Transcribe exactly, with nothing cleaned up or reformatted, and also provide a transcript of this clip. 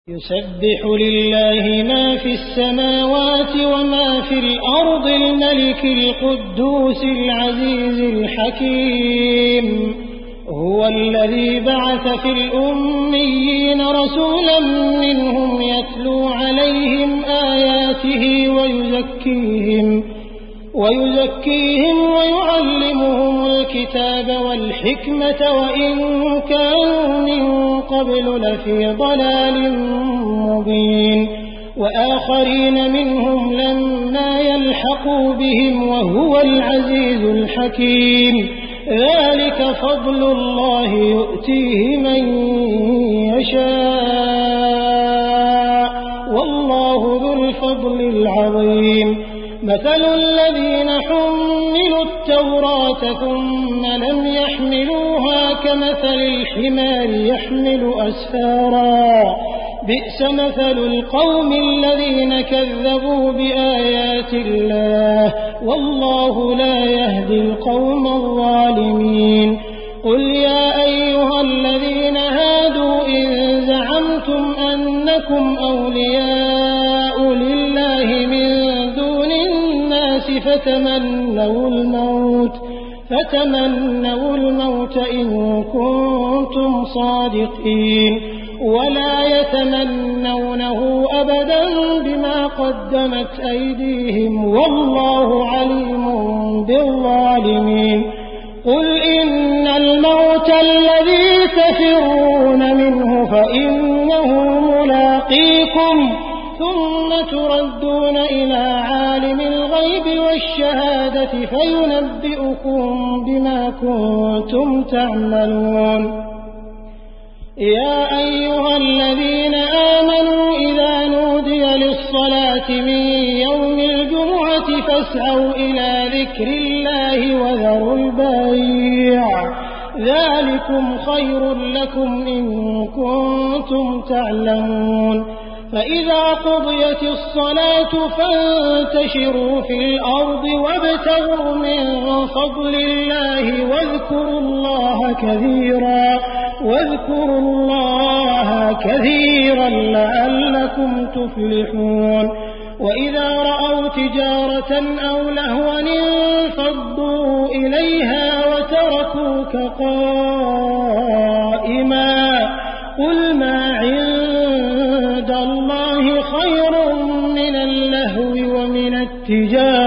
يسبح لله ما في السماوات وما في الأرض الملك القدوس العزيز الحكيم هو الذي بعث في الأميين رسولا منهم يتلو عليهم آياته ويزكيهم ويزكيهم ويعلمهم الكتاب والحكمة وإن كانوا من قبل لفي ضلال مبين وآخرين منهم لما يلحقوا بهم وهو العزيز الحكيم ذلك فضل الله يؤتيه من يشاء والله ذو الفضل العظيم مثل الذين حملوا التوراة ثم لم يحملوها كمثل الحمار يحمل أسفارا بئس مثل القوم الذين كذبوا بآيات الله والله لا يهدي القوم الظالمين قل يا أيها الذين هادوا إن زعمتم أنكم أولياء لله من دون الناس فتمنوا الموت فتمنوا الموت إن كنتم صادقين ولا يتمنونه أبدا بما قدمت أيديهم والله عليم بالظالمين قل إن الموت الذي تفرون منه فإنه ملاقيكم ثم تردون إلى عالم الغيب والشهادة فينبئكم بما كنتم تعملون يا أيها الذين آمنوا إذا نودي للصلاة من يوم الجمعة فاسعوا إلى ذكر الله وذروا البيع ذلكم خير لكم إن كنتم تعلمون فإذا قضيت الصلاة فانتشروا في الأرض وابتغوا من فضل الله واذكروا الله كثيرا واذكروا الله كثيرا لعلكم تفلحون وإذا رأوا تجارة أو لهوا انفضوا إليها وتركوك قائما قل ما عند الله خير من اللهو ومن التجارة